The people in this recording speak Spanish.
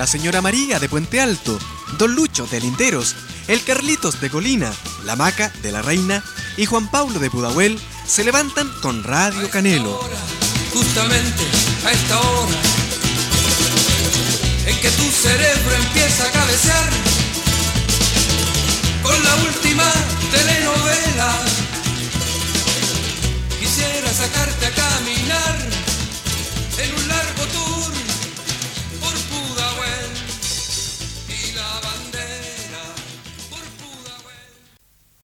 la señora María de Puente Alto, don Lucho de Linderos, el Carlitos de Colina, la Maca de La Reina y Juan Pablo de Pudahuel se levantan con Radio Canelo. Justamente a esta hora en que tu cerebro empieza a cabecear con la última telenovela, quisiera sacarte a caminar